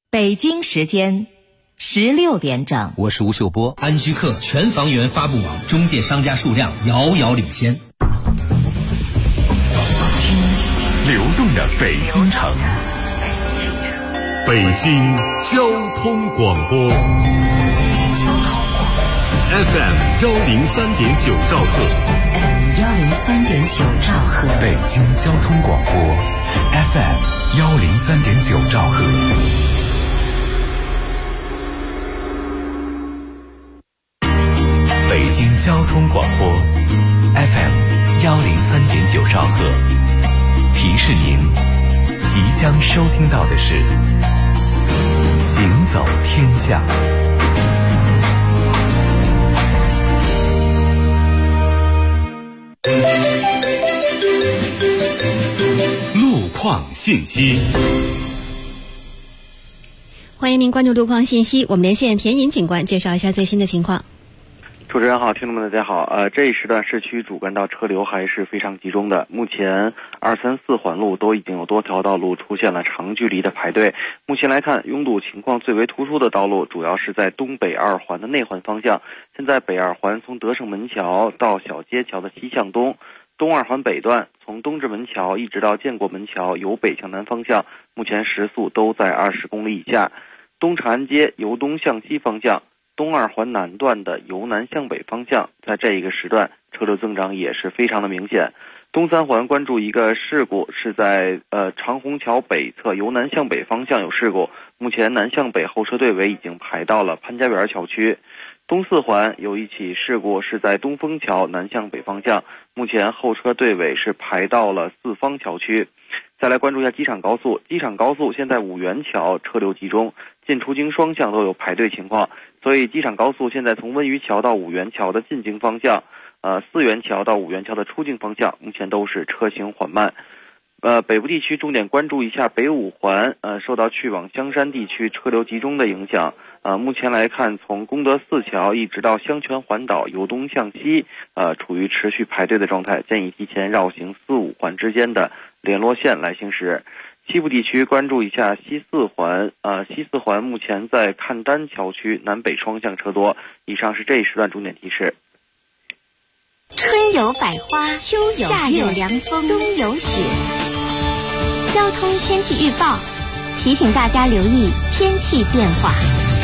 北京时间16点整。 我是吴秀波。 安居客全房源发布网中介商家数量遥遥领先。 流动的北京城，北京交通广播 FM103.9兆赫 103.9兆赫， 北京交通广播 FM103.9兆赫。北京交通广播 FM103.9兆赫，提示您即将收听到的是行走天下。路况信息， 欢迎您关注路况信息，我们连线田引警官介绍一下最新的情况。 主持人好，听众们大家好。这一时段市区主干道车流还是非常集中的。目前2、3、4环路都已经有多条道路出现了长距离的排队。目前来看，拥堵情况最为突出的道路主要是在东北2环的内环方向。现在北2环从德胜门桥到小街桥的西向东，东2环北段从东直门桥一直到建国门桥由北向南方向，目前时速都在20公里以下。东长安街由东向西方向，东2环南段的由南向北方向，在这一个时段车流增长也是非常的明显。东3环关注一个事故，是在长虹桥北侧由南向北方向有事故，目前南向北后车队尾已经排到了潘家园桥区。东4环有一起事故，是在东风桥南向北方向，目前后车队尾是排到了四方桥区。再来关注一下机场高速，机场高速现在五元桥车流集中，进出京双向都有排队情况，所以机场高速现在从温榆桥到五元桥的进京方向，四元桥到五元桥的出京方向，目前都是车行缓慢。北部地区重点关注一下北5环，受到去往香山地区车流集中的影响，目前来看，从功德寺桥一直到香泉环岛由东向西，处于持续排队的状态，建议提前绕行4、5环之间的联络线来行驶。西部地区关注一下西4环，西4环目前在看丹桥区南北双向车多。以上是这一时段重点提示。 春有百花，秋有夏有凉风，冬有雪。交通天气预报提醒大家留意天气变化。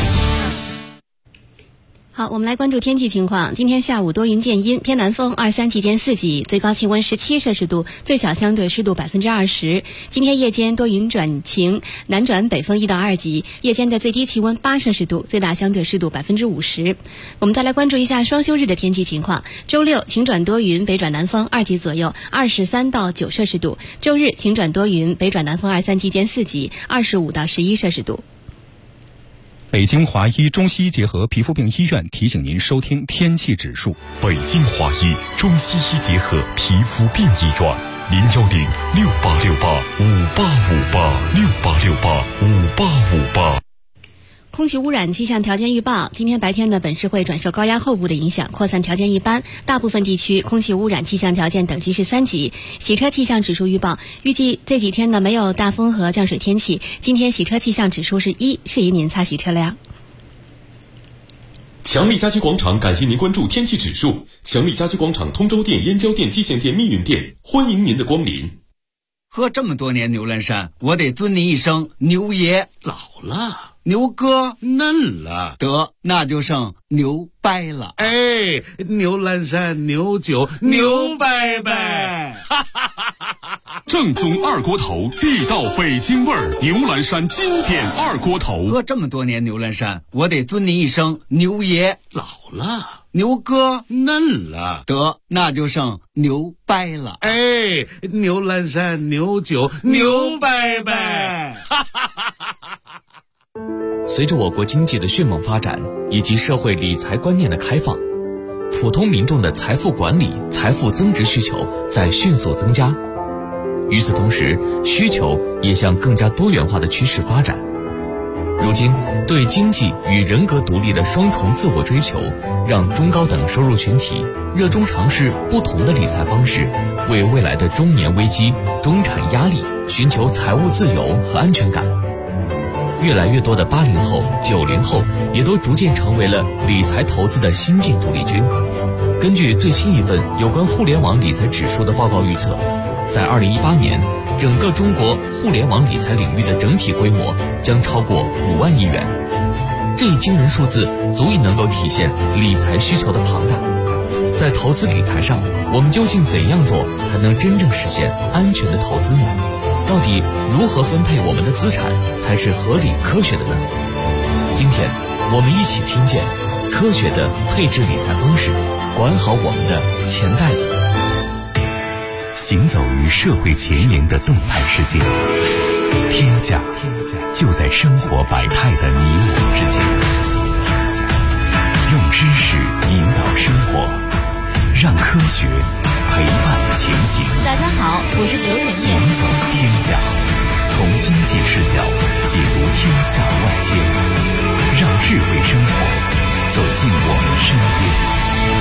好，我们来关注天气情况。今天下午多云见阴，偏南风2、3级间4级，最高气温17摄氏度，最小相对湿度20%。今天夜间多云转晴，南转北风1到2级，夜间的最低气温8摄氏度，最大相对湿度50%。我们再来关注一下双休日的天气情况。周六晴转多云，北转南风2级左右，23到9摄氏度。周日晴转多云，北转南风2、3级间4级，25到11摄氏度。 北京华医中西医结合皮肤病医院提醒您收听天气指数。 北京华医中西医结合皮肤病医院，010-6868-5858，6868-5858。 空气污染气象条件预报：今天白天的本市会转受高压后部的影响，扩散条件一般，大部分地区空气污染气象条件等级是3级。洗车气象指数预报：预计这几天呢没有大风和降水天气，今天洗车气象指数是1，适宜您擦洗车辆。 强力家居广场感谢您关注天气指数。强力家居广场通州店、燕郊店、蓟县店、密云店，欢迎您的光临。 喝这么多年牛栏山，我得尊您一声牛爷。 老了， 牛哥嫩了， 得那就剩牛掰了。 哎，牛栏山牛酒牛掰掰， 正宗二锅头，地道北京味儿，牛栏山经典二锅头。 喝这么多年牛栏山，我得尊您一声牛爷。 老了， 牛哥嫩了， 得那就剩牛掰了。 哎，牛栏山牛酒牛掰掰。 随着我国经济的迅猛发展以及社会理财观念的开放，普通民众的财富管理、财富增值需求在迅速增加。与此同时，需求也向更加多元化的趋势发展。如今，对经济与人格独立的双重自我追求，让中高等收入群体热衷尝试不同的理财方式，为未来的中年危机、中产压力寻求财务自由和安全感。 越来越多的80后、90后也都逐渐成为了理财投资的新晋主力军。根据最新一份有关互联网理财指数的报告预测，在2018年，整个中国互联网理财领域的整体规模将超过5万亿元。这一惊人数字足以能够体现理财需求的庞大。在投资理财上，我们究竟怎样做才能真正实现安全的投资呢？到底如何分配我们的资产才是合理科学的呢？今天我们一起听见科学的配置理财方式，管好我们的钱袋子。 行走于社会前沿的动态世界，天下就在生活百态的你我之间。用知识引导生活，让科学陪伴前行。 大家好，我是刘甜甜。 行走天下，从经济视角解读天下万千，让智慧生活走进我们身边。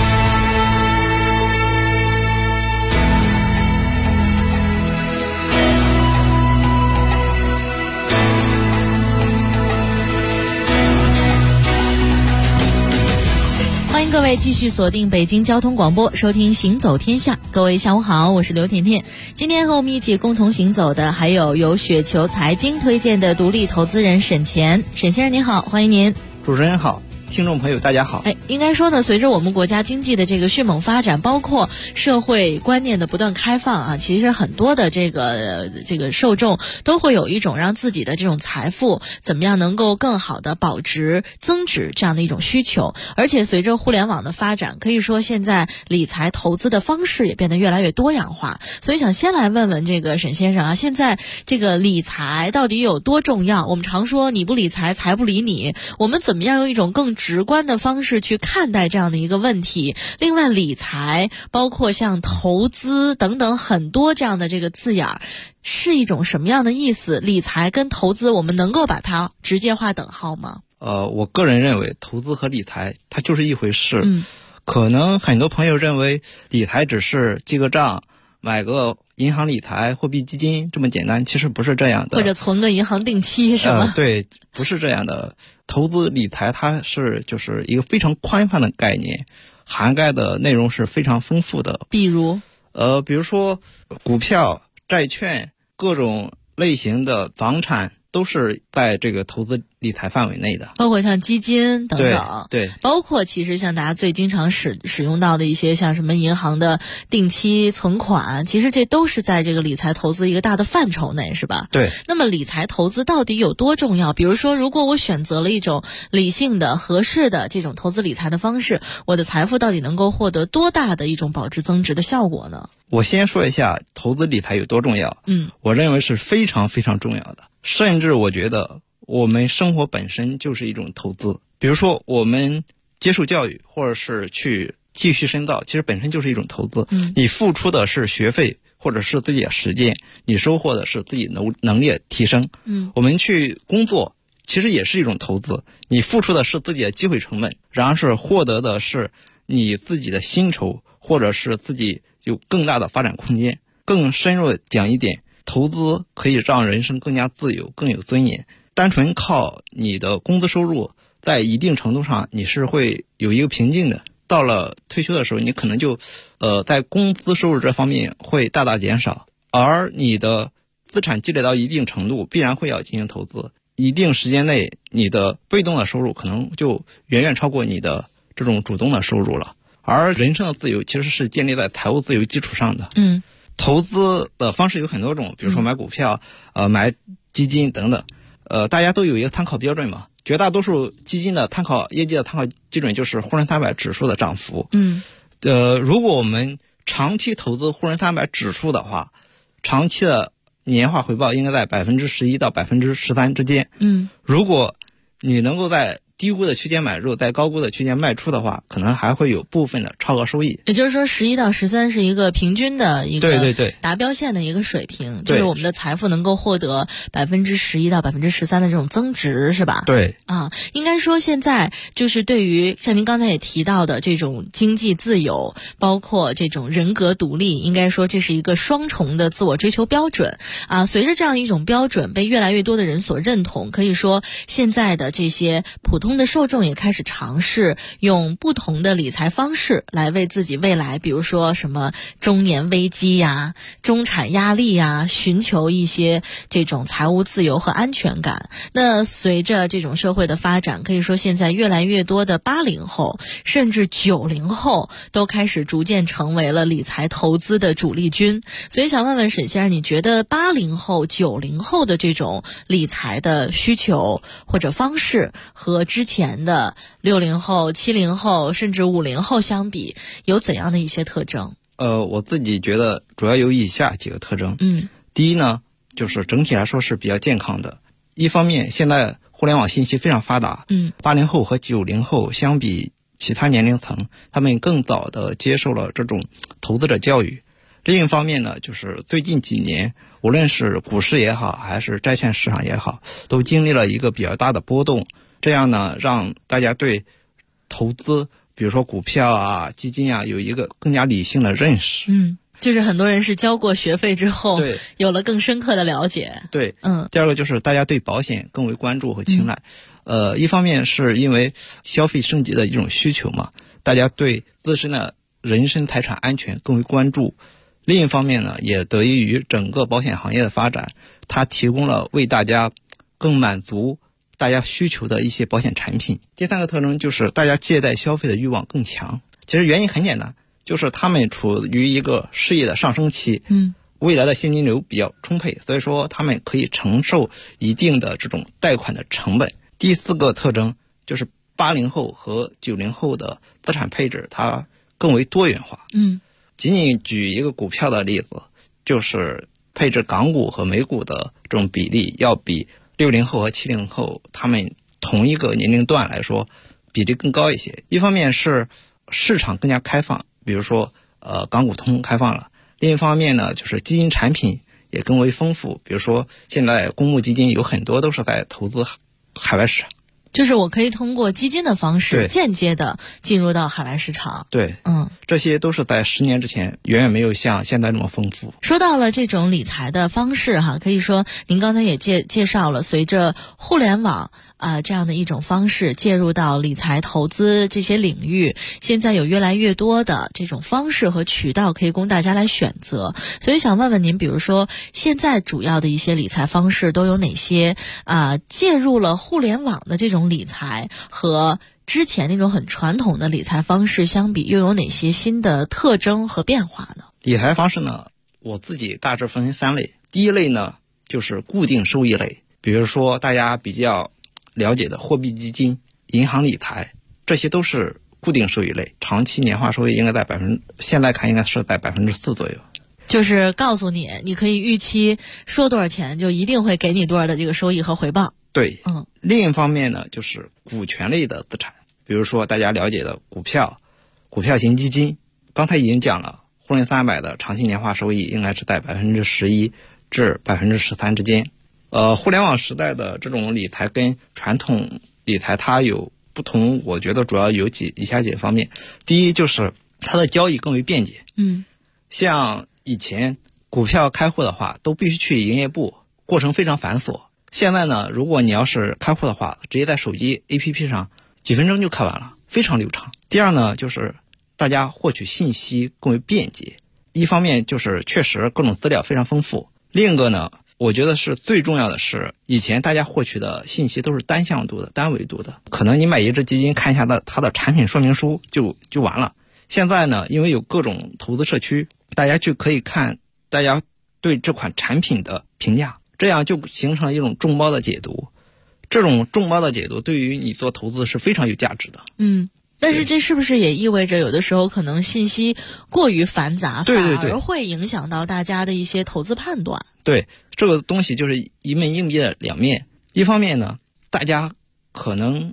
欢迎各位继续锁定北京交通广播，收听行走天下。各位下午好，我是刘甜甜。今天和我们一起共同行走的还有由雪球财经推荐的独立投资人沈乾。沈先生您好，欢迎您。 主持人好，听众朋友大家好。 应该说呢，随着我们国家经济的这个迅猛发展，包括社会观念的不断开放啊，其实很多的这个受众都会有一种让自己的这种财富怎么样能够更好的保值增值这样的一种需求。而且随着互联网的发展，可以说现在理财投资的方式也变得越来越多样化。所以想先来问问这个沈先生啊，现在这个理财到底有多重要？我们常说你不理财，财不理你，我们怎么样用一种更直观的方式去看待这样的一个问题？另外，理财包括像投资等等很多这样的这个字眼儿，是一种什么样的意思？理财跟投资，我们能够把它直接划等号吗？ 我个人认为投资和理财它就是一回事。可能很多朋友认为理财只是记个账，买个银行理财、货币基金这么简单，其实不是这样的。 或者存个银行定期是吗？ 对，不是这样的。投资理财它是就是一个非常宽泛的概念，涵盖的内容是非常丰富的。 比如说股票、债券、各种类型的房产都是在这个投资理财范围内的， 包括像基金等等。 对， 包括其实像大家最经常使用到的一些像什么银行的定期存款，其实这都是在这个理财投资一个大的范畴内，是吧？ 对。 那么理财投资到底有多重要？比如说，如果我选择了一种理性的、合适的这种投资理财的方式，我的财富到底能够获得多大的一种保值增值的效果呢？ 我先说一下投资理财有多重要。我认为是非常非常重要的，甚至我觉得我们生活本身就是一种投资。比如说我们接受教育或者是去继续深造，其实本身就是一种投资。你付出的是学费或者是自己的时间，你收获的是自己能力的提升。我们去工作其实也是一种投资，你付出的是自己的机会成本，然而是获得的是你自己的薪酬，或者是自己有更大的发展空间。更深入讲一点，投资可以让人生更加自由，更有尊严。单纯靠你的工资收入，在一定程度上你是会有一个瓶颈的。到了退休的时候，你可能就在工资收入这方面会大大减少，而你的资产积累到一定程度，必然会要进行投资。一定时间内，你的被动的收入可能就远远超过你的这种主动的收入了。而人生的自由其实是建立在财务自由基础上的。投资的方式有很多种，比如说买股票、买基金等等。大家都有一个参考标准嘛。绝大多数基金的业绩的参考基准就是沪深300指数的涨幅。如果我们长期投资沪深300指数的话，长期的年化回报应该在11%到13%之间。如果你能够在低估的区间买入，在高估的区间卖出的话，可能还会有部分的超额收益。 也就是说11到13是一个平均的一个对达标线的一个水平，就是我们的财富能够获得11%到13%的这种增值，是吧？ 对啊，应该说现在就是对于像您刚才也提到的这种经济自由，包括这种人格独立，应该说这是一个双重的自我追求标准啊。随着这样一种标准被越来越多的人所认同，可以说现在的这些普通的受众也开始尝试用不同的理财方式来为自己未来，比如说什么中年危机呀、中产压力呀，寻求一些这种财务自由和安全感。那随着这种社会的发展，可以说现在越来越多的80后甚至90后都开始逐渐成为了理财投资的主力军。所以想问问沈先生，你觉得80后、90后的这种理财的需求或者方式和之前的60后、70后甚至50后相比，有怎样的一些特征？ 我自己觉得主要有以下几个特征。第一呢，就是整体来说是比较健康的。一方面，现在互联网信息非常发达，80后和90后相比其他年龄层，他们更早的接受了这种投资者教育。另一方面呢，就是最近几年，无论是股市也好，还是债券市场也好，都经历了一个比较大的波动。这样呢，让大家对投资，比如说股票啊、基金啊，有一个更加理性的认识。 就是很多人是交过学费之后，有了更深刻的了解。 对，第二个就是大家对保险更为关注和青睐。一方面是因为消费升级的一种需求嘛，大家对自身的人身财产安全更为关注。另一方面呢，也得益于整个保险行业的发展，它提供了为大家更满足大家需求的一些保险产品。第三个特征就是大家借贷消费的欲望更强。其实原因很简单，就是他们处于一个事业的上升期，未来的现金流比较充沛，所以说他们可以承受一定的这种贷款的成本。第四个特征就是80后和90后的资产配置它更为多元化。仅仅举一个股票的例子，就是配置港股和美股的这种比例要比60后和70后他们同一个年龄段来说比例更高一些。一方面是市场更加开放，比如说港股通开放了。另一方面呢，就是基金产品也更为丰富，比如说现在公募基金有很多都是在投资海外市场。 就是我可以通过基金的方式间接的进入到海外市场。 对，这些都是在10年之前远远没有像现在这么丰富。 说到了这种理财的方式哈，可以说您刚才也介绍了，随着互联网这样的一种方式介入到理财投资这些领域，现在有越来越多的这种方式和渠道可以供大家来选择。所以想问问您，比如说现在主要的一些理财方式都有哪些介入了互联网的这种理财和之前那种很传统的理财方式相比，又有哪些新的特征和变化呢？ 理财方式呢，我自己大致分为3类。第一类呢，就是固定收益类，比如说大家比较了解的货币基金、银行理财，这些都是固定收益类，长期年化收益应该现在看应该是在4%左右。 就是告诉你，你可以预期说多少钱就一定会给你多少的这个收益和回报。 对，另一方面呢，就是股权类的资产，比如说大家了解的股票型基金，刚才已经讲了，沪深300的长期年化收益应该是在11%至13%之间。互联网时代的这种理财跟传统理财它有不同，我觉得主要有以下几个方面。第一就是它的交易更为便捷。像以前股票开户的话都必须去营业部，过程非常繁琐。现在呢，如果你要是开户的话，直接在手机 APP 上几分钟就开完了，非常流畅。第二呢，就是大家获取信息更为便捷，一方面就是确实各种资料非常丰富，另一个呢，我觉得是最重要的是，以前大家获取的信息都是单向度的、单维度的，可能你买一只基金看一下它的产品说明书就完了。现在呢，因为有各种投资社区，大家就可以看大家对这款产品的评价，这样就形成了一种众包的解读。这种众包的解读对于你做投资是非常有价值的。 但是这是不是也意味着有的时候可能信息过于繁杂，反而会影响到大家的一些投资判断？ 对，这个东西就是一面硬币的两面。一方面呢，大家可能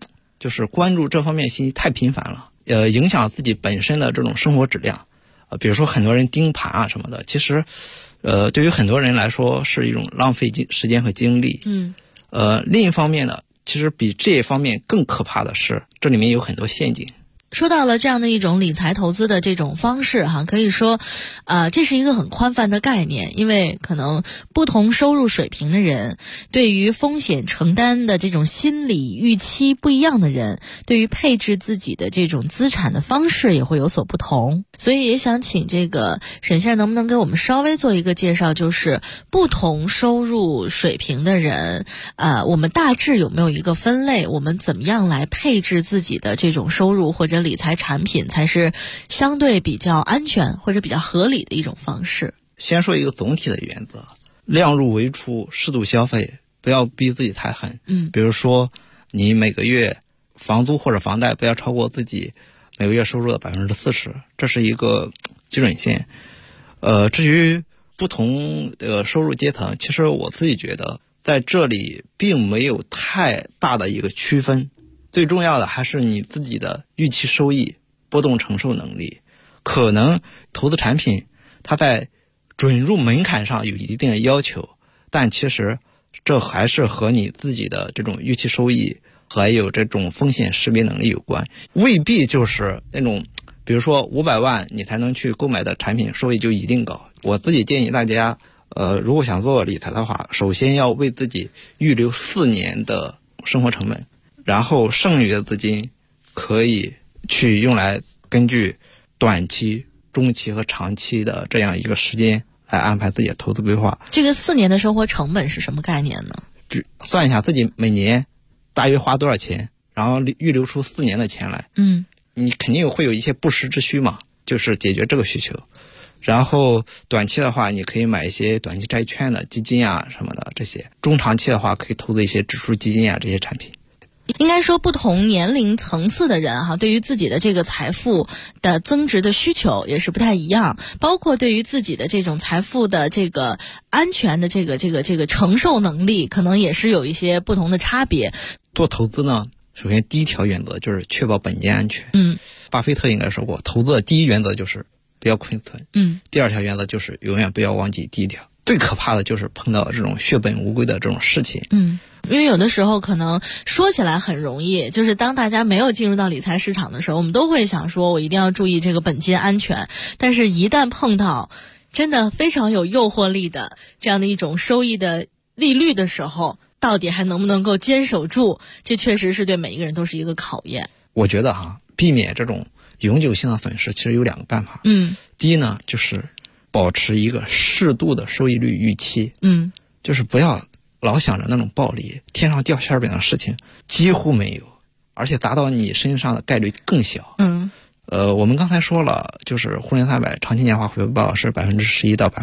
就是关注这方面信息太频繁了，影响自己本身的这种生活质量。比如说很多人盯盘啊什么的，其实，对于很多人来说是一种浪费时间和精力。另一方面呢，其实比这一方面更可怕的是，这里面有很多陷阱。 说到了这样的一种理财投资的这种方式哈，可以说，这是一个很宽泛的概念，因为可能不同收入水平的人，对于风险承担的这种心理预期不一样的人，对于配置自己的这种资产的方式也会有所不同。所以也想请这个沈先生能不能给我们稍微做一个介绍，就是不同收入水平的人，我们大致有没有一个分类，我们怎么样来配置自己的这种收入或者理财产品才是相对比较安全或者比较合理的一种方式？ 先说一个总体的原则，量入为出，适度消费，不要逼自己太狠。比如说你每个月房租或者房贷不要超过自己每个月收入的40%，这是一个基准线。至于不同的收入阶层，其实我自己觉得在这里并没有太大的一个区分，最重要的还是你自己的预期收益、波动承受能力。可能投资产品它在准入门槛上有一定的要求，但其实这还是和你自己的这种预期收益还有这种风险识别能力有关，未必就是那种比如说500万你才能去购买的产品收益就一定高。我自己建议大家如果想做理财的话，首先要为自己预留4年的生活成本，然后剩余的资金可以去用来根据短期、中期和长期的这样一个时间来安排自己的投资规划。 这个4年的生活成本是什么概念呢？ 算一下自己每年大约花多少钱，然后预留出4年的钱来。你肯定会有一些不时之需嘛，就是解决这个需求。然后短期的话，你可以买一些短期债券的基金啊什么的这些。中长期的话，可以投资一些指数基金啊这些产品。 应该说不同年龄层次的人哈，对于自己的这个财富的增值的需求也是不太一样，包括对于自己的这种财富的这个安全的这个承受能力，可能也是有一些不同的差别。 做投资呢，首先第一条原则就是确保本金安全。巴菲特应该说过，投资的第一原则就是不要亏损。第二条原则就是永远不要忘记第一条。最可怕的就是碰到这种血本无归的这种事情。 因为有的时候可能说起来很容易，就是当大家没有进入到理财市场的时候，我们都会想说我一定要注意这个本金安全，但是一旦碰到真的非常有诱惑力的这样的一种收益的利率的时候，到底还能不能够坚守住，这确实是对每一个人都是一个考验。 我觉得避免这种永久性的损失其实有2个办法。第一呢，就是保持一个适度的收益率预期。就是不要老想着那种暴利，天上掉馅饼的事情几乎没有，而且达到你身上的概率更小。我们刚才说了，就是沪深300长期年化回报是11%到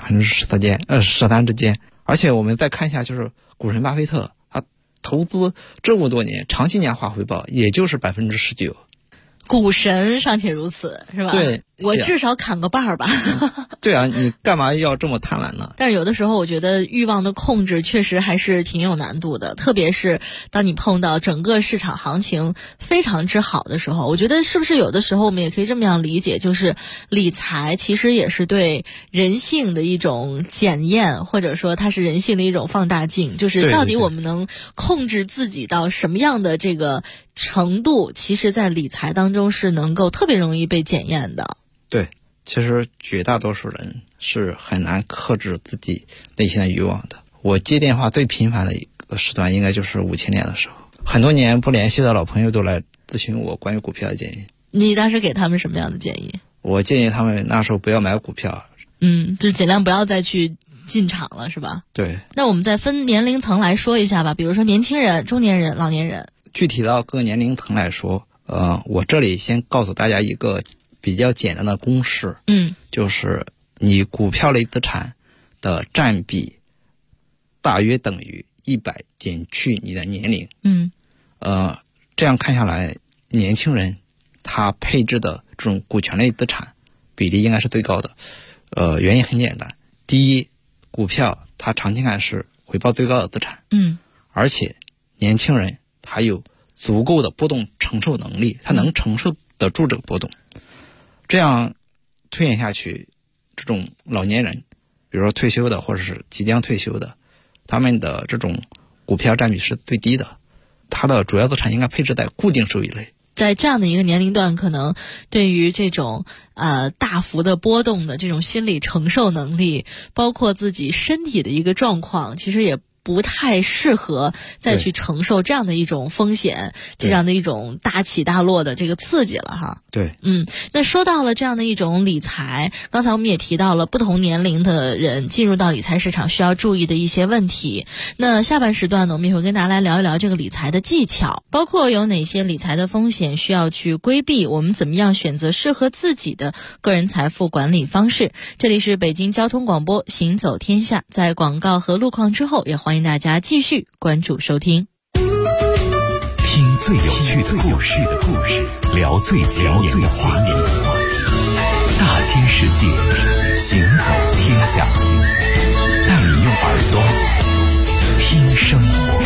13%之间，而且我们再看一下，就是股神巴菲特，他投资这么多年，长期年化回报也就是19%。 股神尚且如此，是吧？ 对， 我至少砍个半儿吧。 对啊，你干嘛要这么贪婪呢？ 但是有的时候我觉得欲望的控制确实还是挺有难度的，特别是当你碰到整个市场行情非常之好的时候，我觉得是不是有的时候我们也可以这么样理解，就是理财其实也是对人性的一种检验，或者说它是人性的一种放大镜，就是到底我们能控制自己到什么样的这个程度，其实在理财当中是能够特别容易被检验的。 对，其实绝大多数人是很难克制自己内心的欲望的。我接电话最频繁的一个时段应该就是5000年的时候，很多年不联系的老朋友都来咨询我关于股票的建议。 你当时给他们什么样的建议？ 我建议他们那时候不要买股票， 就尽量不要再去进场了，是吧？ 对。 那我们再分年龄层来说一下吧，比如说年轻人、中年人、老年人。 具体到各个年龄层来说，我这里先告诉大家一个比较简单的公式，就是你股票类资产的占比大约等于100减去你的年龄。这样看下来，年轻人他配置的这种股权类资产比例应该是最高的。原因很简单，第一，股票它长期看是回报最高的资产，而且年轻人他有足够的波动承受能力，它能承受得住这个波动。这样推演下去，这种老年人，比如说退休的或者是即将退休的，他们的这种股票占比是最低的，他的主要资产应该配置在固定收益类。 在这样的一个年龄段，可能对于这种大幅的波动的这种心理承受能力，包括自己身体的一个状况，其实也不太适合再去承受这样的一种风险，这样的一种大起大落的这个刺激了哈。 对， 那说到了这样的一种理财，刚才我们也提到了不同年龄的人进入到理财市场需要注意的一些问题。那下半时段呢，我们也会跟大家来聊一聊这个理财的技巧，包括有哪些理财的风险需要去规避，我们怎么样选择适合自己的个人财富管理方式。这里是北京交通广播行走天下，在广告和路况之后，也欢迎大家继续关注收听。 听最有趣的故事，聊最前沿的话题，大千世界，行走天下，带你用耳朵听生活。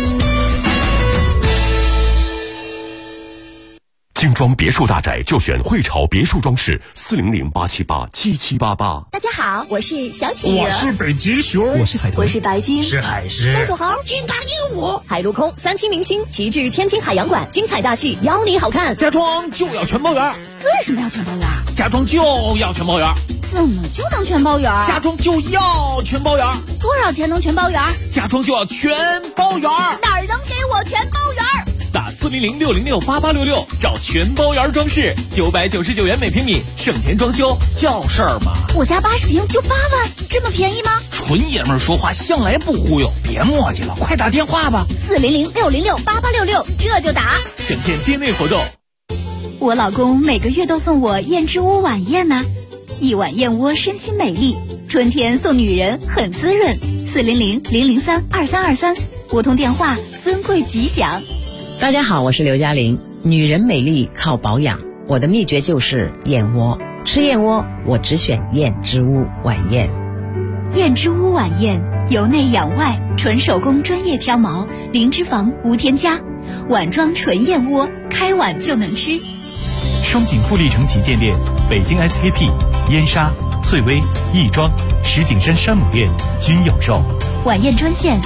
精装别墅大宅就选汇潮别墅装饰，400-878-7788。 大家好，我是小企鹅， 我是北极熊， 我是海豚，我是白金， 是海狮， 丹土豪，金大鹦鹉，海陆空3期明星齐聚天津海洋馆，精彩大戏邀你好看。 家装就要全包圆， 为什么要全包圆？ 家装就要全包圆， 怎么就能全包圆？ 家装就要全包圆， 多少钱能全包圆？ 家装就要全包圆， 哪儿能给我全包圆？ 打400-606-8866找全包圆装饰，999元每平米，省钱装修叫事儿嘛。 我家80平就8万，这么便宜吗？ 纯爷们儿说话向来不忽悠，别磨叽了，快打电话吧 ，400-606-8866，这就打。 详见店内活动。 我老公每个月都送我燕之屋晚宴呢，一碗燕窝身心美丽，春天送女人很滋润。400-003-2323，拨通电话，尊贵吉祥。 大家好，我是刘嘉玲。女人美丽靠保养，我的秘诀就是燕窝。吃燕窝，我只选燕之屋晚宴。 燕之屋晚宴，由内养外，纯手工专业挑毛，零脂肪无添加，碗装纯燕窝，开碗就能吃。 双井富力城旗舰店、北京 SKP、燕莎、翠微、亦庄、石景山山姆店均有售。 晚宴专线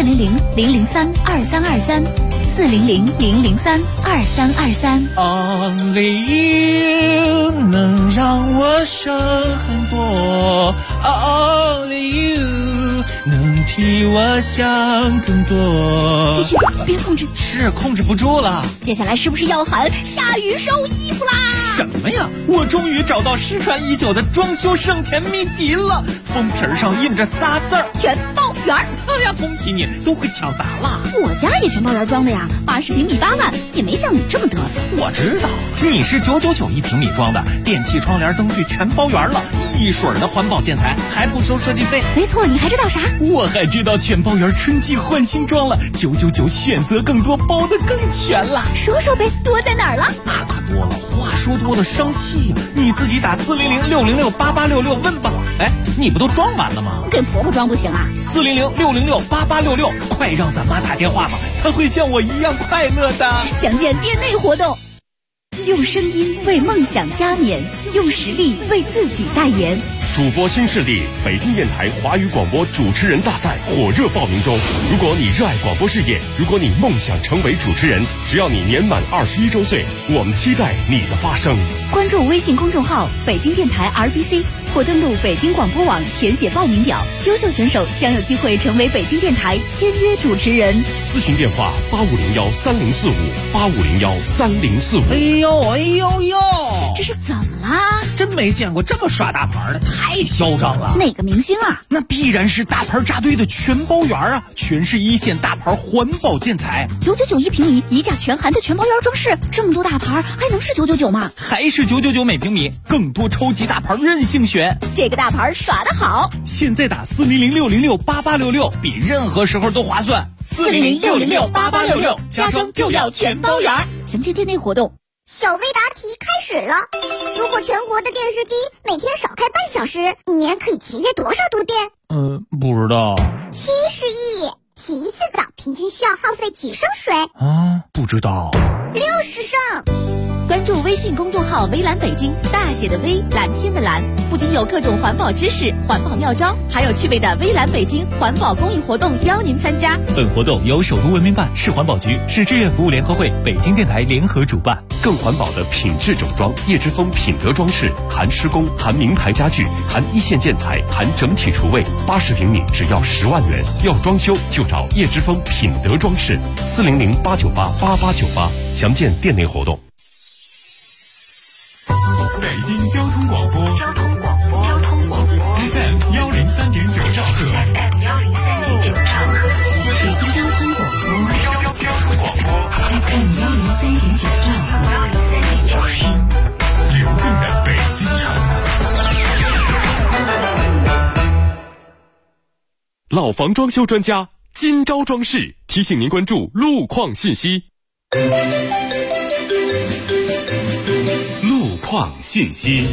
400-003-2323，400-003-2323。 Only you 能让我省很多 ，Only you 能替我想更多。 继续，别控制， 是控制不住了。 接下来是不是要喊下雨收衣服啦？ 什么呀？我终于找到失传已久的装修省钱秘籍了，封皮上印着仨字儿： 全包圆。 哎呀，恭喜你，都会抢答了。 我家也全包圆装的呀，80平米8万，也没像你这么嘚瑟。 我知道，你是999一平米装的，电器、窗帘、灯具全包圆了，一水儿的环保建材，还不收设计费。 没错，你还知道啥？ 我还知道全包圆春季换新装了，999选择更多，包得更全了。 说说呗，多在哪儿了？ 那可多了，话说多了伤气呀。你自己打400-606-8866问吧。哎，你不都装完了吗？ 给婆婆装不行啊 ？400-606-8866，快让咱妈打电话吧，她会像我一样快乐的。 详见店内活动。用声音为梦想加冕，用实力为自己代言。 主播新势力北京电台华语广播主持人大赛火热报名中。如果你热爱广播事业，如果你梦想成为主持人，只要你年满21周岁，我们期待你的发声。 关注微信公众号北京电台 RBC， 或登录北京广播网填写报名表，优秀选手将有机会成为北京电台签约主持人。 咨询电话8501-3045，8501-3045。 哎呦哎呦呦， 这是怎么啦？ 真没见过这么耍大牌的，太嚣张了。 哪个明星啊？ 那必然是大牌扎堆的全包圆啊，全是一线大牌环保建材 ，999一平米，一价全含的全包圆装饰，这么多大牌还能是999吗？ 还是999每平米，更多超级大牌任性选。 这个大牌耍得好， 现在打400-606-8866，比任何时候都划算。 400-606-8866，家装就要全包圆。详见店内活动。 小微答题开始了。如果全国的电视机每天少开半小时，一年可以节约多少度电？ 不知道。 70亿。洗一次澡平均需要耗费几升水？ 不知道。 60胜。 关注微信公众号“微蓝北京”，大写的微，蓝天的蓝，不仅有各种环保知识、环保妙招，还有趣味的微蓝北京环保公益活动邀您参加。 本活动由首都文明办、市环保局、市志愿服务联合会、北京电台联合主办。 更环保的品质整装，叶之峰品德装饰，含施工，含名牌家具，含一线建材，含整体厨卫，80平米只要10万元。要装修就找叶之峰品德装饰，400-898-8898，详见店内活动。 北京交通广播FM 103.9兆赫， 北京交通广播FM 103.9兆赫， 听流动的北京城。 老房装修专家金招装饰提醒您关注路况信息。路况信息。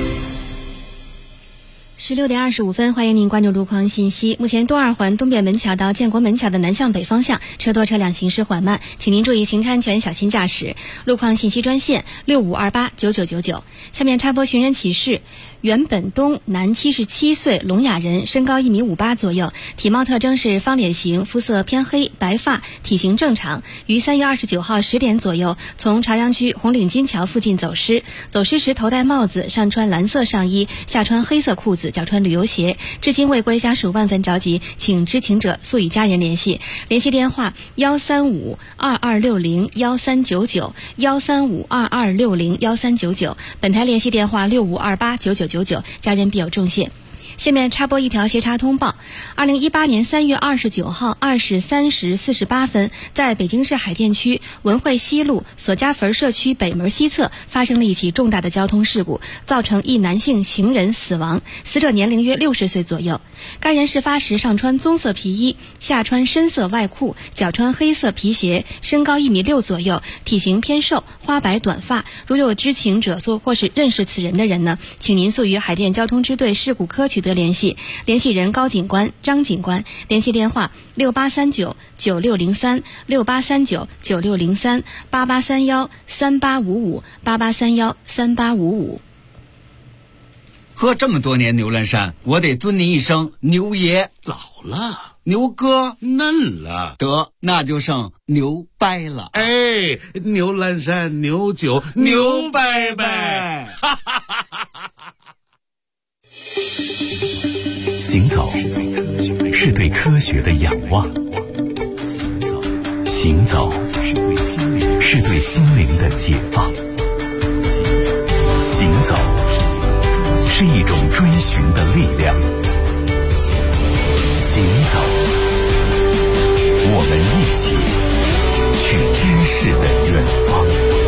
16点25分，欢迎您关注路况信息。目前东二环东便门桥到建国门桥的南向北方向车多车辆行驶缓慢，请您注意行车安全，小心驾驶。路况信息专线65289999。下面插播寻人启事：原本东，男，77岁，聋哑人，身高1.58米左右，体貌特征是方脸型，肤色偏黑，白发，体型正常。于3月29号10点左右从朝阳区红领巾桥附近走失，走失时头戴帽子，上穿蓝色上衣，下穿黑色裤子，脚穿旅游鞋，至今未归，家属万分着急，请知情者速与家人联系。联系电话135-2260-1399，135-2260-1399。本台联系电话65289999，家人必有重谢。下面插播一条协查通报：2018年3月29号2时3时48分，在北京市海淀区文汇西路索家坟社区北门西侧发生了一起重大的交通事故，造成一男性行人死亡，死者年龄约60岁左右。该人事发时上穿棕色皮衣，下穿深色外裤，脚穿黑色皮鞋，身高1.6米左右，体型偏瘦，花白短发。如有知情者或是认识此人的人呢，请您速与海淀交通支队事故科取得联系。联系人高警官、张警官，联系电话6839-9603-6831-3855-8831-3855。 喝这么多年牛栏山，我得尊您一声牛爷。 老了， 牛哥嫩了， 得那就剩牛掰了。 哎，牛栏山牛酒牛掰掰。 行走是对科学的仰望，行走是对心灵的解放，行走是一种追寻的力量。行走，我们一起去知识的远方。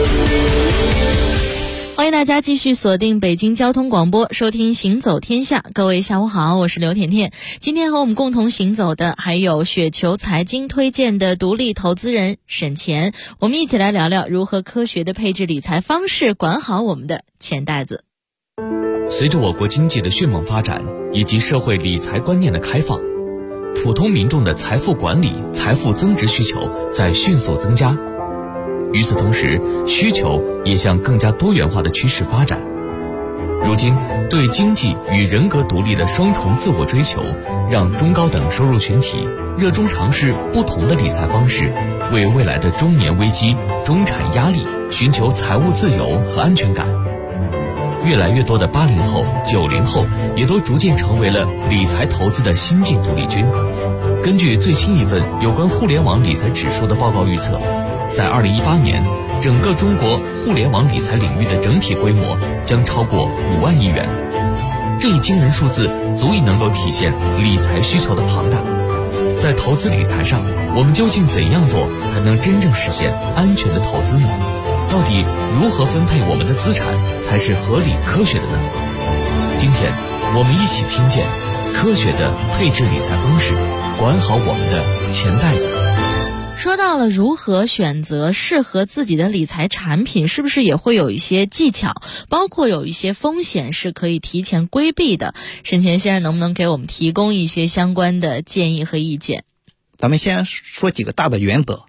欢迎大家继续锁定北京交通广播，收听行走天下。各位下午好，我是刘甜甜。今天和我们共同行走的还有雪球财经推荐的独立投资人沈乾，我们一起来聊聊如何科学的配置理财方式，管好我们的钱袋子。 随着我国经济的迅猛发展以及社会理财观念的开放，普通民众的财富管理、财富增值需求在迅速增加。与此同时，需求也向更加多元化的趋势发展。如今，对经济与人格独立的双重自我追求，让中高等收入群体热衷尝试不同的理财方式，为未来的中年危机、中产压力寻求财务自由和安全感。越来越多的80后、90后也都逐渐成为了理财投资的新晋主力军。根据最新一份有关互联网理财指数的报告预测，在2018年，整个中国互联网理财领域的整体规模将超过5万亿元。这一惊人数字足以能够体现理财需求的庞大。在投资理财上，我们究竟怎样做才能真正实现安全的投资呢？到底如何分配我们的资产才是合理科学的呢？今天我们一起听见科学的配置理财方式，管好我们的钱袋子。 说到了如何选择适合自己的理财产品，是不是也会有一些技巧，包括有一些风险是可以提前规避的？沈乾先生能不能给我们提供一些相关的建议和意见？ 咱们先说几个大的原则。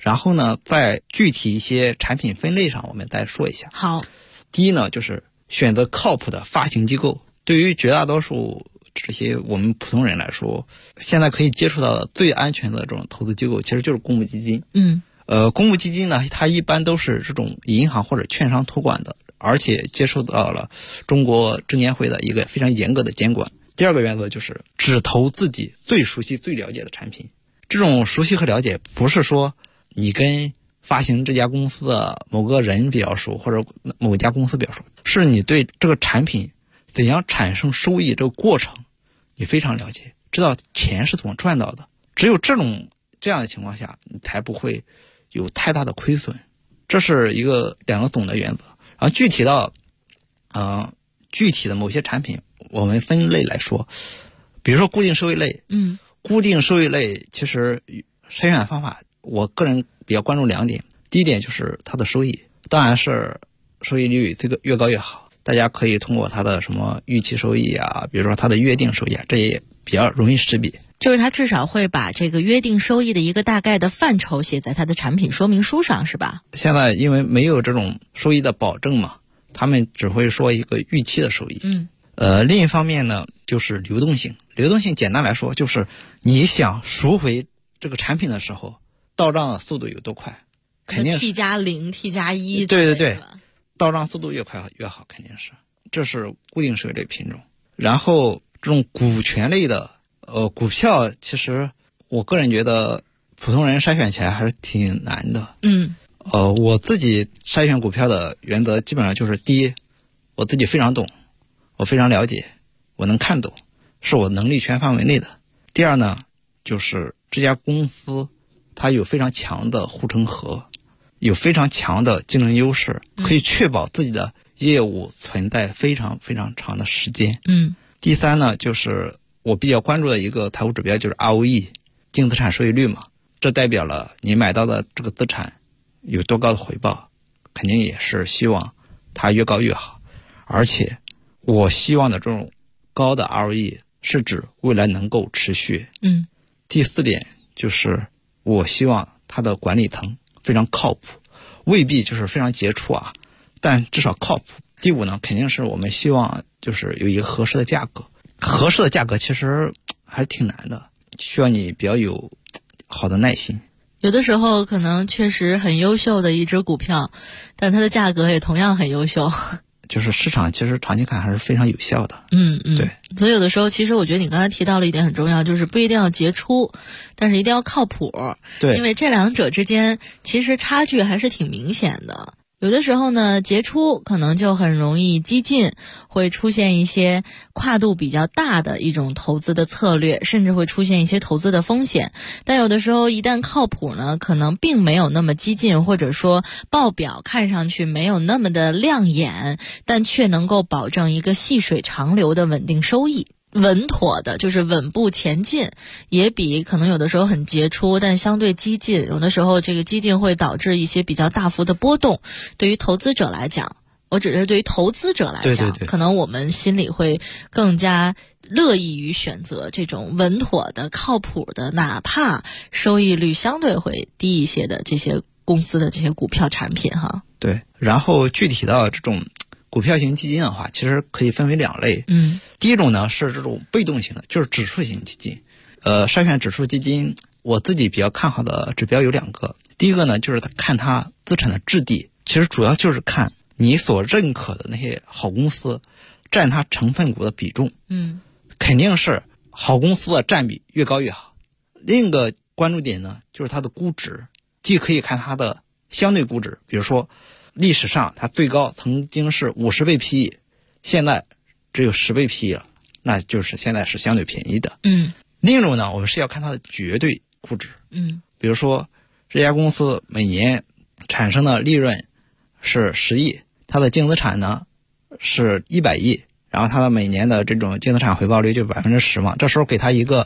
然后呢，在具体一些产品分类上，我们再说一下。 好， 第一呢，就是选择靠谱的发行机构。对于绝大多数这些我们普通人来说，现在可以接触到的最安全的这种投资机构，其实就是公募基金。公募基金呢，它一般都是这种银行或者券商托管的，而且接受到了中国证监会的一个非常严格的监管。第二个原则就是只投自己最熟悉、最了解的产品。这种熟悉和了解，不是说你跟发行这家公司的某个人比较熟，或者某家公司比较熟，是你对这个产品怎样产生收益这个过程，你非常了解，知道钱是怎么赚到的。只有这样的情况下，你才不会有太大的亏损。这是两个总的原则。然后具体到具体的某些产品，我们分类来说，比如说固定收益类，固定收益类其实筛选方法，我个人比较关注2点。第一点就是它的收益，当然是收益率这个越高越好。大家可以通过它的什么预期收益啊，比如说它的约定收益啊，这也比较容易识别。 就是它至少会把这个约定收益的一个大概的范畴写在它的产品说明书上，是吧？ 现在因为没有这种收益的保证嘛，他们只会说一个预期的收益。另一方面呢，就是流动性。流动性简单来说，就是你想赎回这个产品的时候，到账的速度有多快，肯定 T+0 T+1。 对，到账速度越快越好，肯定是。这是固定收益类品种。然后这种股权类的股票，其实我个人觉得普通人筛选起来还是挺难的。我自己筛选股票的原则基本上就是：第一，我自己非常懂，我非常了解，我能看懂，是我能力圈范围内的。第二呢，就是这家公司它有非常强的护城河，有非常强的竞争优势，可以确保自己的业务存在非常非常长的时间。第三呢，就是我比较关注的一个财务指标，就是 ROE 净资产收益率嘛，这代表了你买到的这个资产有多高的回报，肯定也是希望它越高越好。而且我希望的这种高的 ROE 是指未来能够持续。第4点就是我希望它的管理层非常靠谱，未必就是非常杰出啊，但至少靠谱。第5呢，肯定是我们希望就是有一个合适的价格。合适的价格其实还是挺难的，需要你比较有好的耐心。 有的时候可能确实很优秀的一只股票，但它的价格也同样很优秀。 就是市场其实长期看还是非常有效的。对。 所以有的时候其实我觉得你刚才提到了一点很重要，就是不一定要杰出，但是一定要靠谱。 对， 因为这两者之间其实差距还是挺明显的。有的时候呢，杰出可能就很容易激进，会出现一些跨度比较大的一种投资的策略，甚至会出现一些投资的风险。但有的时候一旦靠谱呢，可能并没有那么激进，或者说报表看上去没有那么的亮眼，但却能够保证一个细水长流的稳定收益。稳妥的，就是稳步前进，也比可能有的时候很杰出但相对激进，有的时候这个激进会导致一些比较大幅的波动。对于投资者来讲，我只是对于投资者来讲，可能我们心里会更加乐意于选择这种稳妥的、靠谱的，哪怕收益率相对会低一些的这些公司的这些股票产品哈。 对，然后具体到这种股票型基金的话，其实可以分为2类。第一种呢是这种被动型的，就是指数型基金。筛选指数基金，我自己比较看好的指标有2个。第一个呢，就是看它资产的质地，其实主要就是看你所认可的那些好公司占它成分股的比重。肯定是好公司的占比越高越好。另一个关注点呢，就是它的估值，既可以看它的相对估值，比如说历史上它最高曾经是50倍 PE， 现在只有10倍 PE 了，那就是现在是相对便宜的。另一种呢，我们是要看它的绝对估值。比如说这家公司每年产生的利润是10亿，它的净资产呢是100亿，然后它的每年的这种净资产回报率就 10% 嘛，这时候给它一个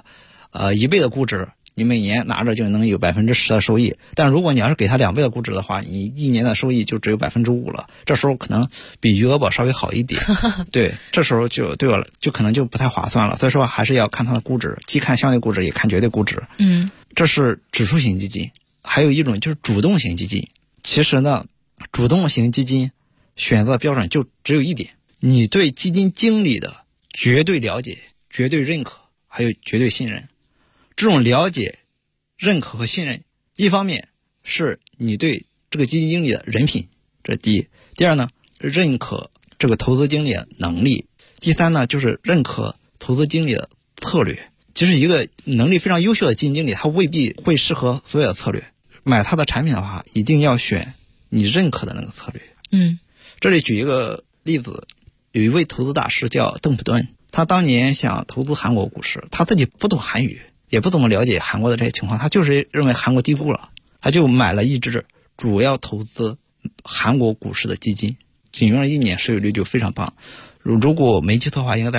1倍的估值，你每年拿着就能有 10% 的收益。但如果你要是给它2倍的估值的话，你一年的收益就只有 5% 了，这时候可能比余额宝稍微好一点。对，这时候就对我就可能就不太划算了。所以说还是要看它的估值，既看相对估值也看绝对估值。这是指数型基金。 还有一种就是主动型基金。其实呢，主动型基金选择标准就只有一点，你对基金经理的绝对了解、绝对认可，还有绝对信任。这种了解、认可和信任，一方面是你对这个基金经理的人品，这是第一；第二呢，认可这个投资经理的能力；第三呢，就是认可投资经理的策略。其实一个能力非常优秀的基金经理，他未必会适合所有的策略。买他的产品的话，一定要选你认可的那个策略。这里举一个例子，有一位投资大师叫邓普顿，他当年想投资韩国股市，他自己不懂韩语，也不怎么了解韩国的这些情况，他就是认为韩国低估了，他就买了一只主要投资韩国股市的基金，仅用了1年，收益率就非常棒。如果没记错的话，应该在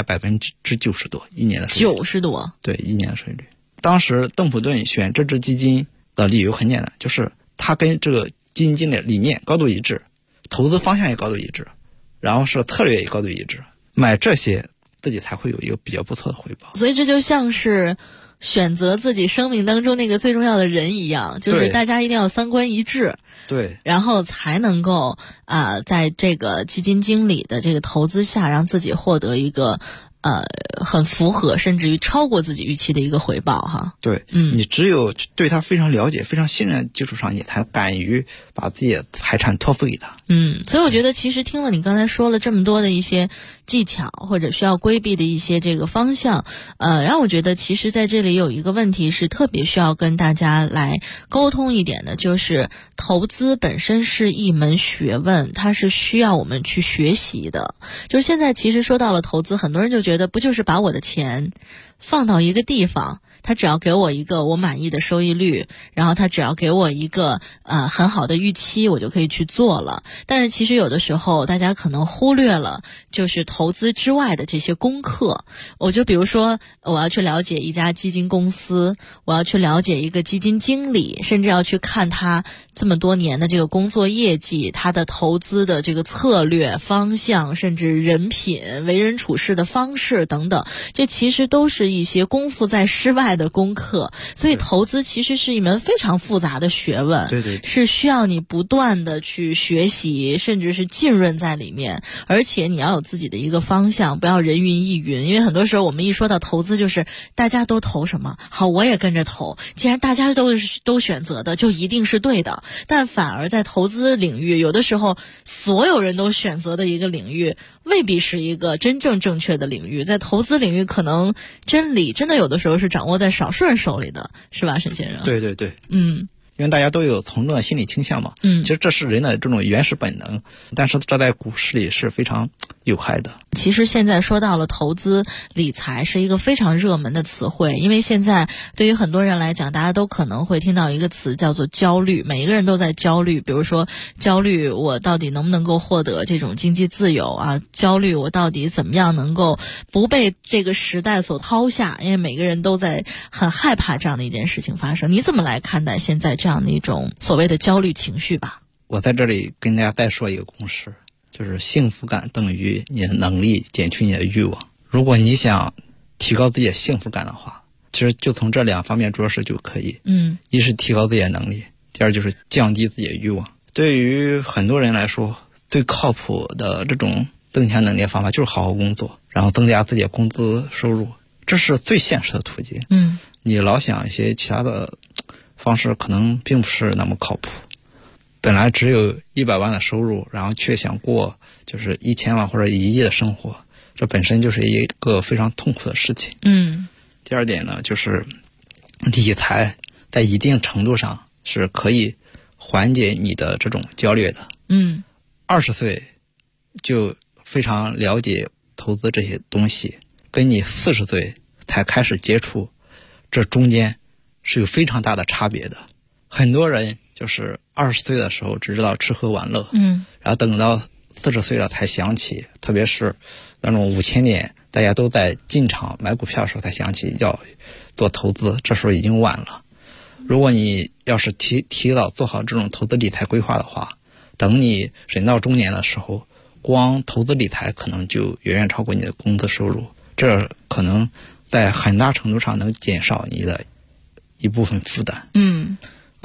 90%多一年的收益率。90%多？对，1年的收益率。当时邓普顿选这只基金的理由很简单，就是他跟这个基金经理的理念高度一致，投资方向也高度一致，然后是策略也高度一致，买这些自己才会有一个比较不错的回报。所以这就像是选择自己生命当中那个最重要的人一样，就是大家一定要三观一致，对，然后才能够在这个基金经理的这个投资下，让自己获得一个很符合甚至于超过自己预期的一个回报哈。对，你只有对他非常了解、非常信任的基础上，你才敢于把自己的财产托付给他。所以我觉得其实听了你刚才说了这么多的一些技巧或者需要规避的一些这个方向，让我觉得其实在这里有一个问题是特别需要跟大家来沟通一点的，就是投资本身是一门学问，它是需要我们去学习的。就是现在其实说到了投资，很多人就觉得不就是把我的钱放到一个地方，他只要给我一个我满意的收益率，然后他只要给我一个很好的预期，我就可以去做了。但是其实有的时候大家可能忽略了就是投资之外的这些功课。我就比如说我要去了解一家基金公司，我要去了解一个基金经理，甚至要去看他这么多年的这个工作业绩，他的投资的这个策略方向，甚至人品、为人处事的方式等等，这其实都是一些功夫在诗外的功课。所以投资其实是一门非常复杂的学问，对，是需要你不断的去学习，甚至是浸润在里面，而且你要有自己的一个方向，不要人云亦云。因为很多时候我们一说到投资，就是大家都投什么，好，我也跟着投，既然大家都选择的，就一定是对的。但反而在投资领域，有的时候所有人都选择的一个领域未必是一个真正正确的领域。在投资领域，可能真理真的有的时候是掌握在少数人手里的，是吧，沈先生？对对对，因为大家都有从众的心理倾向嘛，其实这是人的这种原始本能，但是这在股市里是非常有害的。其实现在说到了投资理财是一个非常热门的词汇，因为现在对于很多人来讲，大家都可能会听到一个词叫做焦虑，每一个人都在焦虑。比如说焦虑我到底能不能够获得这种经济自由啊，焦虑我到底怎么样能够不被这个时代所抛下，因为每个人都在很害怕这样的一件事情发生。你怎么来看待现在这样的一种所谓的焦虑情绪吧？我在这里跟大家再说一个公式，就是幸福感等于你的能力减去你的欲望。如果你想提高自己的幸福感的话，其实就从这2方面着手就可以。一是提高自己的能力，第二就是降低自己的欲望。对于很多人来说，最靠谱的这种增强能力的方法就是好好工作，然后增加自己的工资收入，这是最现实的途径。你老想一些其他的方式可能并不是那么靠谱。本来只有100万的收入，然后却想过就是1000万或者1亿的生活，这本身就是一个非常痛苦的事情。第二点呢，就是理财在一定程度上是可以缓解你的这种焦虑的。20岁就非常了解投资这些东西，跟你40岁才开始接触，这中间是有非常大的差别的。很多人就是20岁的时候只知道吃喝玩乐，然后等到40岁了才想起，特别是那种5000年大家都在进场买股票的时候才想起要做投资，这时候已经晚了。如果你要是提早做好这种投资理财规划的话，等你人到中年的时候，光投资理财可能就远远超过你的工资收入，这可能在很大程度上能减少你的一部分负担。我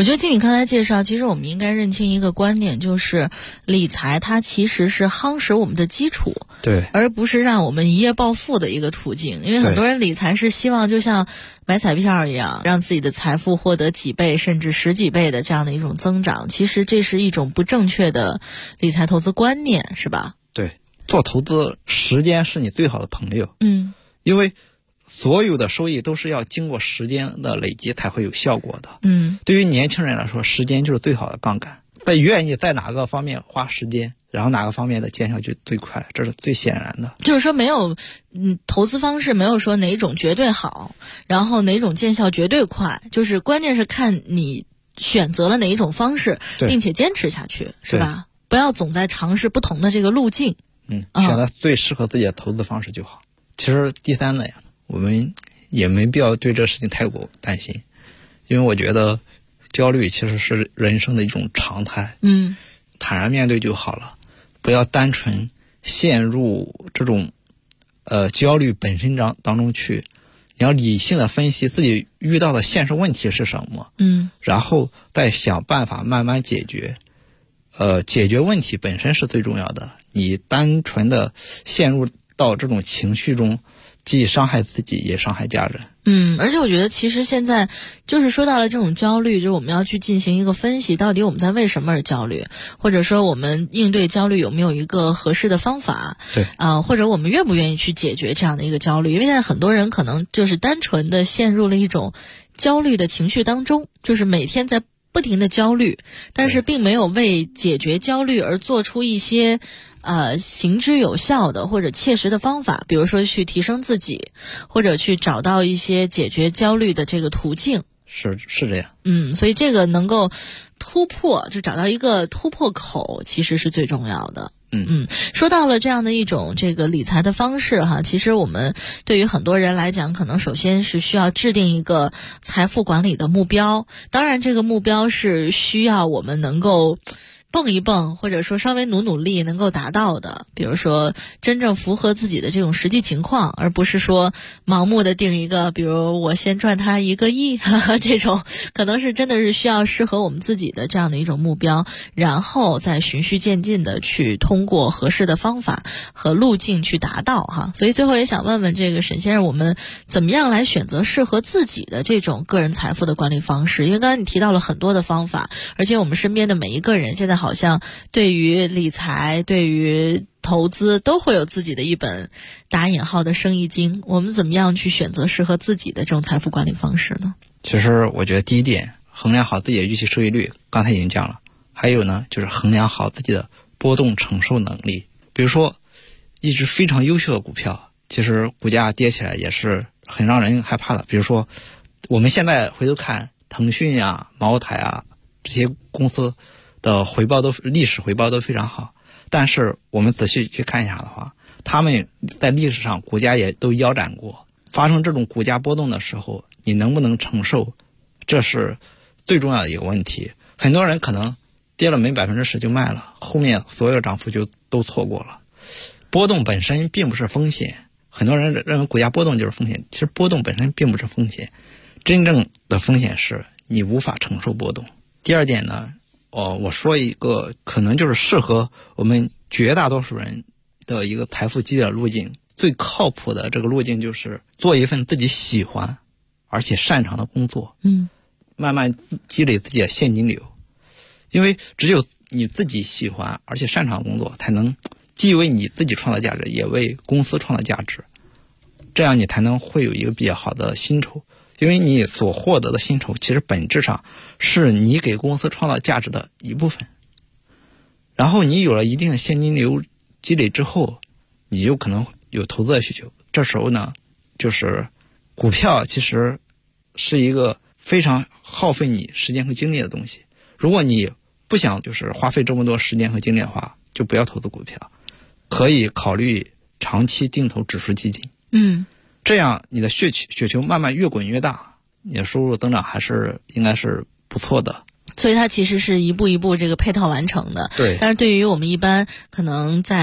我觉得听你刚才介绍，其实我们应该认清一个观点，就是理财它其实是夯实我们的基础， 对， 而不是让我们一夜暴富的一个途径。因为很多人理财是希望就像买彩票一样，让自己的财富获得几倍甚至十几倍的这样的一种增长。其实这是一种不正确的理财投资观念，是吧？ 对，做投资时间是你最好的朋友。因为所有的收益都是要经过时间的累积才会有效果的。对于年轻人来说，时间就是最好的杠杆，愿意在哪个方面花时间，然后哪个方面的见效就最快，这是最显然的。 就是说没有投资方式没有说哪种绝对好，然后哪种见效绝对快，就是关键是看你选择了哪一种方式，并且坚持下去，是吧？不要总在尝试不同的这个路径。 选择最适合自己的投资方式就好。其实第三呢，我们也没必要对这事情太过担心，因为我觉得焦虑其实是人生的一种常态。坦然面对就好了，不要单纯陷入这种焦虑本身当中去。你要理性的分析自己遇到的现实问题是什么，然后再想办法慢慢解决。解决问题本身是最重要的，你单纯的陷入到这种情绪中，既伤害自己也伤害家人。 而且我觉得其实现在就是说到了这种焦虑，就是我们要去进行一个分析，到底我们在为什么而焦虑，或者说我们应对焦虑有没有一个合适的方法， 对或者我们愿不愿意去解决这样的一个焦虑。因为现在很多人可能就是单纯的陷入了一种焦虑的情绪当中，就是每天在不停的焦虑，但是并没有为解决焦虑而做出一些行之有效的或者切实的方法，比如说去提升自己，或者去找到一些解决焦虑的这个途径。 是这样。 所以这个能够突破，就找到一个突破口，其实是最重要的。说到了这样的一种这个理财的方式哈，其实我们对于很多人来讲，可能首先是需要制定一个财富管理的目标。当然这个目标是需要我们能够蹦一蹦，或者说稍微努力能够达到的，比如说真正符合自己的这种实际情况，而不是说盲目的定一个，比如我先赚他1个亿这种，可能是真的是需要适合我们自己的这样的一种目标，然后再循序渐进的去通过合适的方法和路径去达到哈。所以最后也想问问这个沈先生，我们怎么样来选择适合自己的这种个人财富的管理方式？因为刚才你提到了很多的方法，而且我们身边的每一个人现在好像对于理财，对于投资都会有自己的一本打引号的生意经。我们怎么样去选择适合自己的这种财富管理方式呢？ 其实我觉得第一点，衡量好自己的预期收益率，刚才已经讲了。还有呢，就是衡量好自己的波动承受能力。比如说一只非常优秀的股票，其实股价跌起来也是很让人害怕的。比如说我们现在回头看腾讯啊、茅台啊这些公司的历史回报都非常好，但是我们仔细去看一下的话，他们在历史上股价也都腰斩过。发生这种股价波动的时候，你能不能承受，这是最重要的一个问题。很多人可能跌了没10%就卖了，后面所有涨幅就都错过了。波动本身并不是风险，很多人认为股价波动就是风险，其实波动本身并不是风险，真正的风险是你无法承受波动。第二点呢，我说一个可能就是适合我们绝大多数人的一个财富积累的路径，最靠谱的这个路径就是做一份自己喜欢而且擅长的工作，慢慢积累自己的现金流。因为只有你自己喜欢而且擅长的工作，才能既为你自己创造价值，也为公司创造价值，这样你才能会有一个比较好的薪酬。因为你所获得的薪酬其实本质上是你给公司创造价值的一部分。然后你有了一定的现金流积累之后，你有可能有投资的需求。这时候呢，就是股票其实是一个非常耗费你时间和精力的东西。如果你不想就是花费这么多时间和精力的话，就不要投资股票，可以考虑长期定投指数基金。这样你的雪球慢慢越滚越大，你的收入增长应该是不错的。 所以它其实是一步一步这个配套完成的。 对。 但是对于我们一般可能在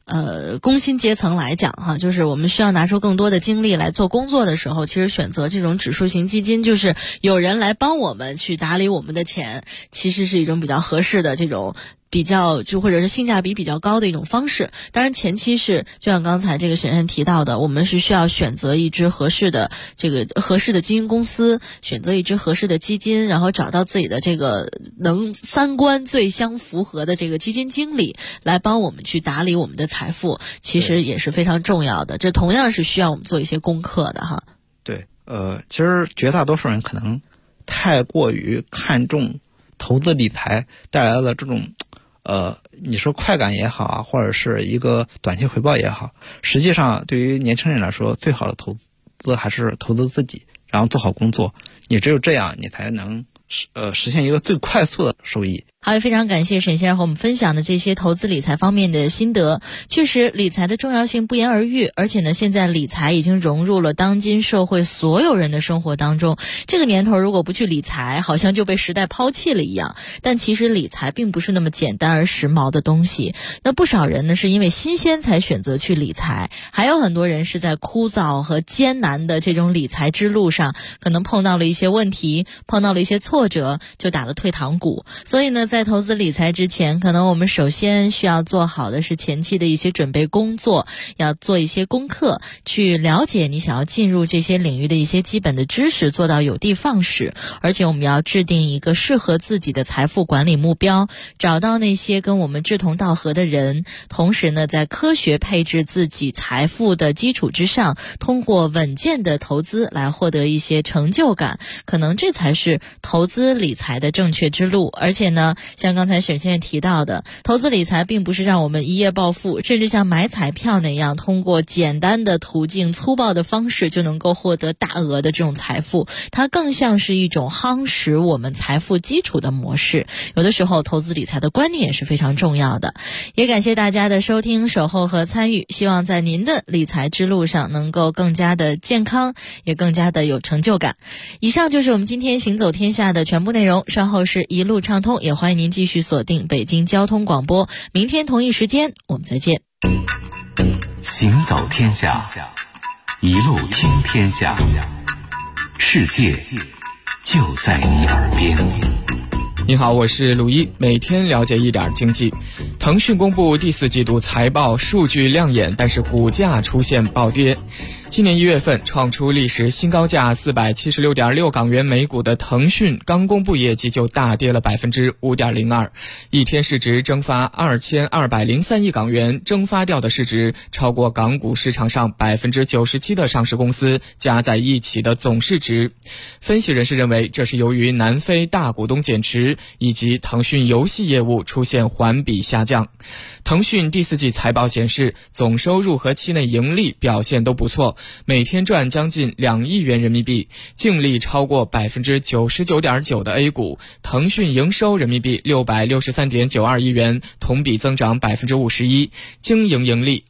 工薪阶层来讲哈，就是我们需要拿出更多的精力来做工作的时候，其实选择这种指数型基金，就是有人来帮我们去打理我们的钱，其实是一种比较合适的这种比较或者是性价比比较高的一种方式。当然前期是就像刚才这个沈先生提到的，我们是需要选择一支合适的基金公司，选择一支合适的基金，然后找到自己的这个能三观最相符合的这个基金经理来帮我们去打理我们的财富，其实也是非常重要的。这同样是需要我们做一些功课的哈。 对，其实绝大多数人可能太过于看重投资理财带来的这种你说快感也好啊，或者是一个短期回报也好，实际上对于年轻人来说，最好的投资还是投资自己，然后做好工作。你只有这样，你才能实现一个最快速的收益。 好，也非常感谢沈先生和我们分享的这些投资理财方面的心得。确实，理财的重要性不言而喻，而且呢，现在理财已经融入了当今社会所有人的生活当中。这个年头，如果不去理财，好像就被时代抛弃了一样。但其实理财并不是那么简单而时髦的东西。那不少人呢，是因为新鲜才选择去理财，还有很多人是在枯燥和艰难的这种理财之路上，可能碰到了一些问题，碰到了一些挫折，就打了退堂鼓。所以呢，在投资理财之前，可能我们首先需要做好的是前期的一些准备工作，要做一些功课，去了解你想要进入这些领域的一些基本的知识，做到有的放矢。而且我们要制定一个适合自己的财富管理目标，找到那些跟我们志同道合的人，同时呢，在科学配置自己财富的基础之上，通过稳健的投资来获得一些成就感，可能这才是投资理财的正确之路。而且呢，像刚才沈先生提到的，投资理财并不是让我们一夜暴富，甚至像买彩票那样通过简单的途径、粗暴的方式就能够获得大额的这种财富，它更像是一种夯实我们财富基础的模式。有的时候投资理财的观念也是非常重要的。也感谢大家的收听、守候和参与，希望在您的理财之路上能够更加的健康，也更加的有成就感。以上就是我们今天行走天下的全部内容，稍后是一路畅通，也欢迎您继续锁定北京交通广播，明天同一时间我们再见。 行走天下，一路听天下，世界就在你耳边。 你好，我是鲁一，每天了解一点经济。腾讯公布第4季度财报，数据亮眼，但是股价出现暴跌。今年1月份创出历史新高价476.6港元每股的腾讯，刚公布业绩就大跌了 5.02%， 一天市值蒸发2203亿港元，蒸发掉的市值超过港股市场上 97% 的上市公司加在一起的总市值。分析人士认为，这是由于南非大股东减持以及腾讯游戏业务出现环比下降。腾讯第4季财报显示，总收入和期内盈利表现都不错，每天赚将近2亿元人民币，净利超过 99.9% 的 A 股，腾讯营收人民币 663.92 亿元，同比增长 51%， 经营盈利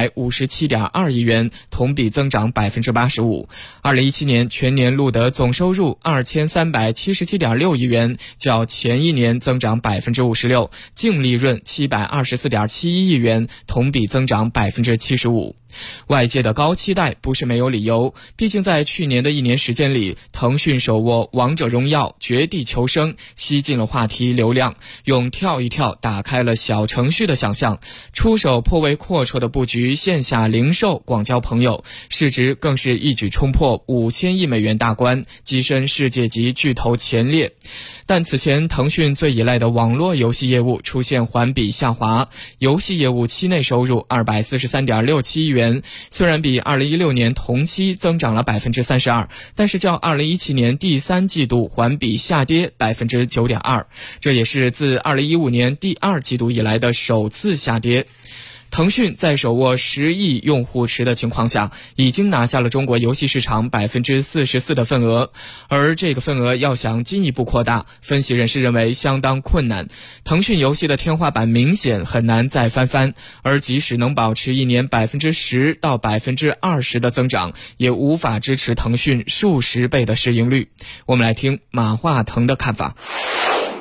257.2 亿元，同比增长 85%。 2017年全年录得总收入 2377.6 亿元，较前一年增长 56%， 净利润 724.71 亿元，同比增长 75%。外界的高期待不是没有理由，毕竟在去年的1年时间里，腾讯手握王者荣耀、绝地求生，吸进了话题流量，用跳一跳打开了小程序的想象，出手颇为阔绰的布局线下零售，广交朋友，市值更是一举冲破5000亿美元大关，跻身世界级巨头前列。但此前腾讯最依赖的网络游戏业务出现环比下滑，游戏业务期内收入 243.67 亿元，虽然比2016年同期增长了 32%， 但是较2017年第3季度环比下跌 9.2%， 这也是自2015年第2季度以来的首次下跌。腾讯在手握10亿用户池的情况下，已经拿下了中国游戏市场 44% 的份额，而这个份额要想进一步扩大，分析人士认为相当困难。腾讯游戏的天花板明显很难再翻番，而即使能保持1年 10% 到 20% 的增长，也无法支持腾讯数十倍的市盈率。我们来听马化腾的看法。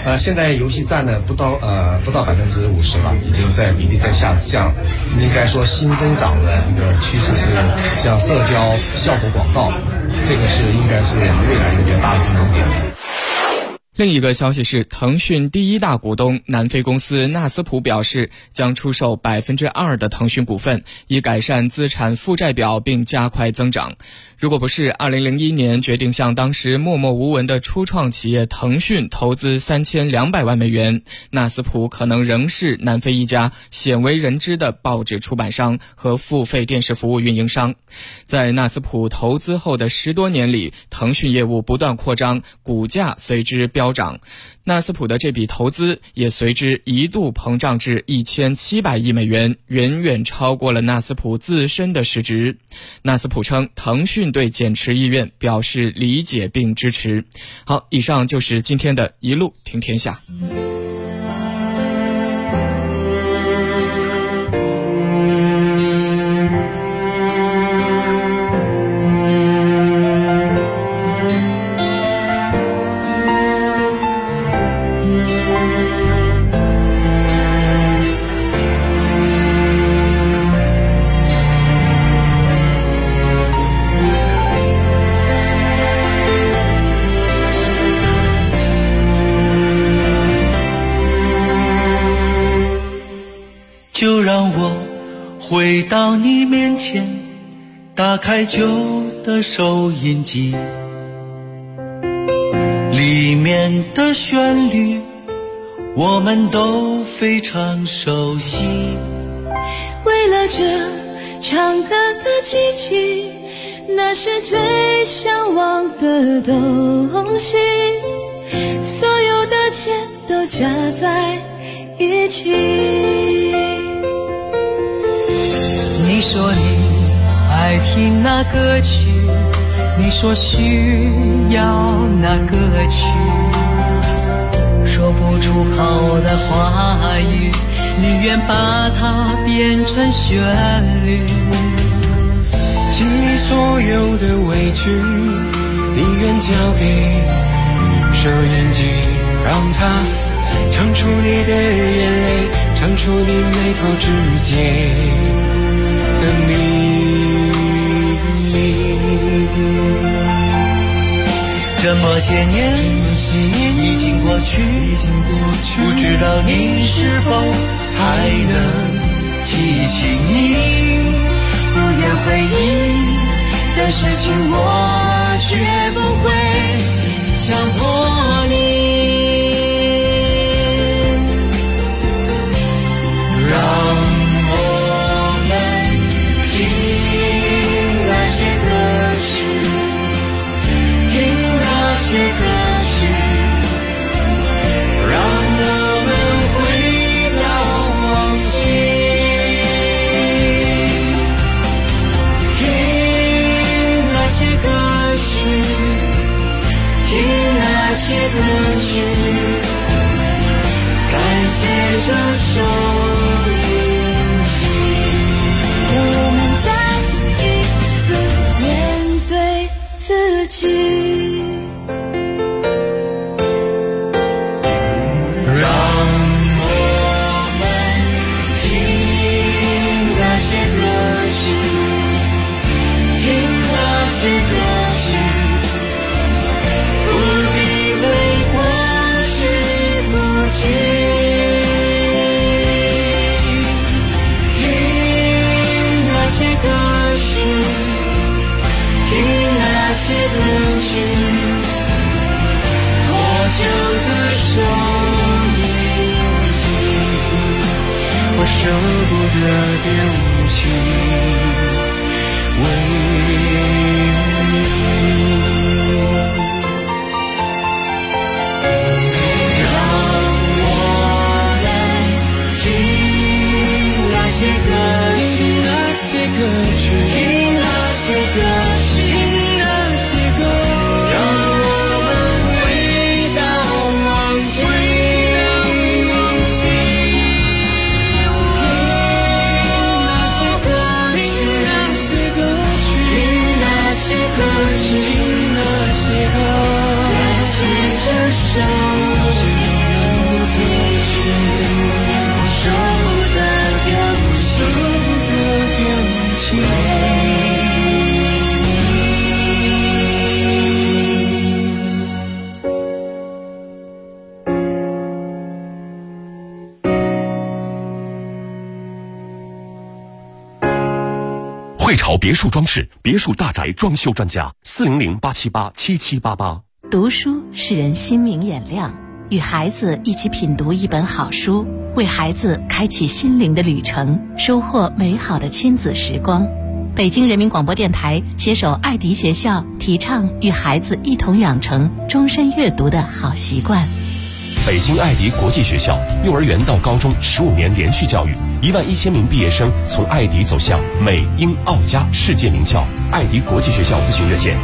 现在游戏占了不到50%吧，已经在比例在下降。应该说新增长的一个趋势是像社交、效果广告，这个是应该是我们未来一个比较大的增长点。 另一个消息是，腾讯第一大股东南非公司纳斯普表示，将出售2%的腾讯股份，以改善资产负债表并加快增长。如果不是2001年决定向当时默默无闻的初创企业腾讯投资3200万美元，纳斯普可能仍是南非一家鲜为人知的报纸出版商和付费电视服务运营商。在纳斯普投资后的10多年里，腾讯业务不断扩张，股价随之飙涨。纳斯普的这笔投资也随之一度膨胀至1700亿美元，远远超过了纳斯普自身的市值。纳斯普称，腾讯对减持意愿表示理解并支持。好，以上就是今天的一路听天下。 就让我回到你面前，打开旧的收音机，里面的旋律我们都非常熟悉。 为了这唱歌的机器，那是最向往的东西，所有的钱都加在一起。 你说你爱听那歌曲，你说需要那歌曲，说不出口的话语，你愿把它变成旋律。尽你所有的委屈，你愿交给收音机，让它唱出你的眼泪，唱出你眉头之间的秘密。这么些年已经过去，不知道你是否还能记起你不愿回忆的事情，我绝不会强迫你。这些歌曲，感谢这收音机， 让我们再一次面对自己， 让我们听那些歌曲，听那些歌曲，不必这些歌曲，破旧的收音机，我舍不得丢弃，为你。让我们听那些歌曲，听那些歌曲，听那些歌曲。这首汇潮别墅装饰，别墅大宅装修专家，400-878-7788。 读书使人心明眼亮，与孩子一起品读一本好书，为孩子开启心灵的旅程，收获美好的亲子时光。北京人民广播电台携手爱迪学校，提倡与孩子一同养成终身阅读的好习惯。 北京爱迪国际学校幼儿园到高中15年连续教育，11000名毕业生从爱迪走向美英澳加世界名校。爱迪国际学校咨询热线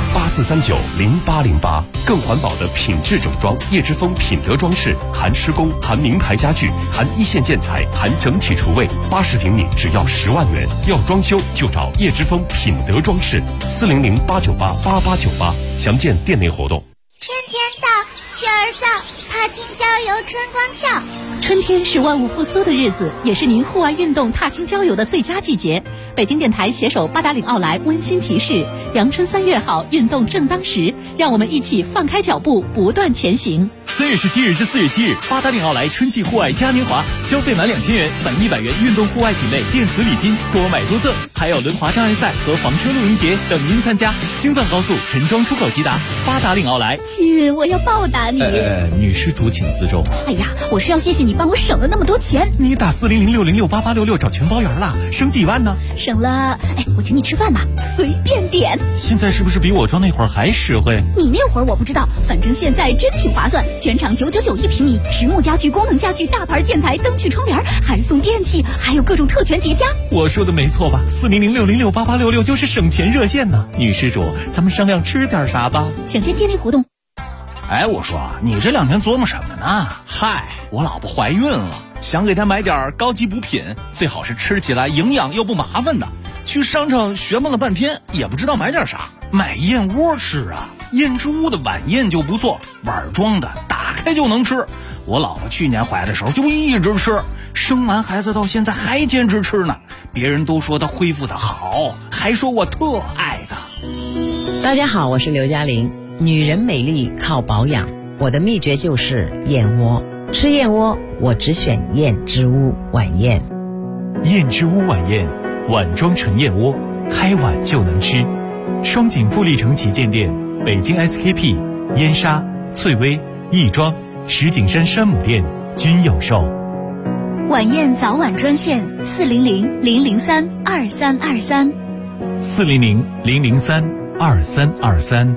84390808。更环保的品质整装，叶之峰品德装饰，含施工，含名牌家具，含一线建材，含整体厨卫，80平米只要10万元。要装修就找叶之峰品德装饰，400-898-8898。详见店内活动。 春天到，雀儿造，踏青郊游春光俏。 春天是万物复苏的日子，也是您户外运动踏青郊游的最佳季节。北京电台携手八达岭奥莱温馨提示：阳春3月好，运动正当时，让我们一起放开脚步，不断前行。 3月17日至4月7日，八达岭奥莱春季户外嘉年华，消费满2000元返100元运动户外品类电子礼金，多买多赠，还有轮滑障碍赛和房车露营节等您参加。京藏高速陈庄出口即达，八达岭奥莱。 亲，我要报答你。 女施主请自重。 哎呀，我是要谢谢你帮我省了那么多钱。 你打400-606-8866找全包圆了，省几万呢？ 省了，我请你吃饭吧，随便点。 现在是不是比我装那会儿还实惠？ 你那会儿我不知道，反正现在真挺划算。全场999一平米，实木家具、功能家具、大牌建材、灯具、窗帘，还送电器，还有各种特权叠加。 我说的没错吧？400-606-8866就是省钱热线呢。女施主，咱们商量吃点啥吧？ 想见店内活动。 我说你这2天琢磨什么呢？ 嗨，我老婆怀孕了，想给她买点高级补品，最好是吃起来营养又不麻烦的。去商场询问了半天，也不知道买点啥。 买燕窝吃啊，燕之屋的晚宴就不错，碗装的，打开就能吃。我老婆去年怀的时候就一直吃，生完孩子到现在还坚持吃呢。别人都说她恢复的好，还说我特爱她。 大家好，我是刘嘉玲。女人美丽靠保养，我的秘诀就是燕窝。吃燕窝，我只选燕之屋晚宴。 燕之屋晚宴，碗装纯燕窝，开碗就能吃。双井富力城旗舰店、北京 SKP、燕莎、翠微、亦庄、石景山山姆店均有售。 晚宴早晚专线400-003-2323。 400-003-2323。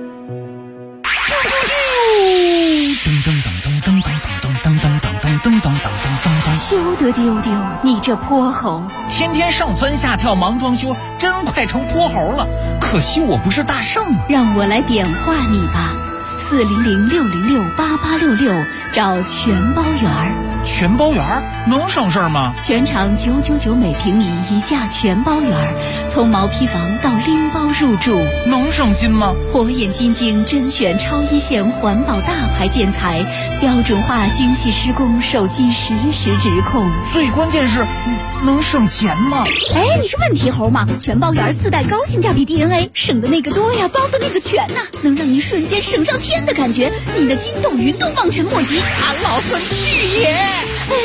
休得丢丢，你这泼猴！ 天天上蹿下跳忙装修，真快成泼猴了。可惜我不是大圣啊！ 让我来点化你吧，400-606-8866，找全包圆儿。 全包圆儿能省事儿吗？ 全场999每平米一价全包圆儿，从毛坯房到拎包入住， 能省心吗？ 火眼金睛甄选超一线环保大牌建材，标准化精细施工，手机实时指控。 最关键是能省钱吗？ 你是问题猴吗？全包圆自带高性价比 DNA， 省的那个多呀，包的那个全呐，能让你瞬间省上天的感觉，你的筋斗云都望尘莫及。俺老孙去也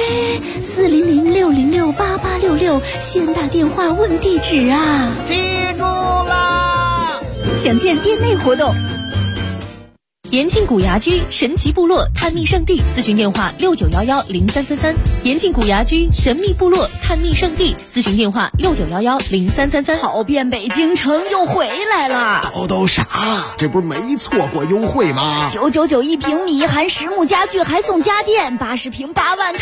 ！400-606-8866，先打电话问地址啊！ 记住啦！ 详见店内活动。 延庆古牙居神奇部落探秘圣地，咨询电话6911-0333。延庆古牙居神秘部落探秘圣地，咨询电话6911-0333。 跑遍北京城又回来了， 叨啥？这不是没错过优惠吗？ 999一平米，含实木家具，还送家电，80平8万。